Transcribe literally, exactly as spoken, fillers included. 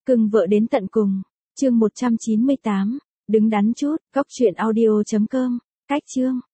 Cưng vợ đến tận cùng. Chương một trăm chín mươi tám. Đứng đắn chút. Cóc truyện audio chấm com. Cách chương.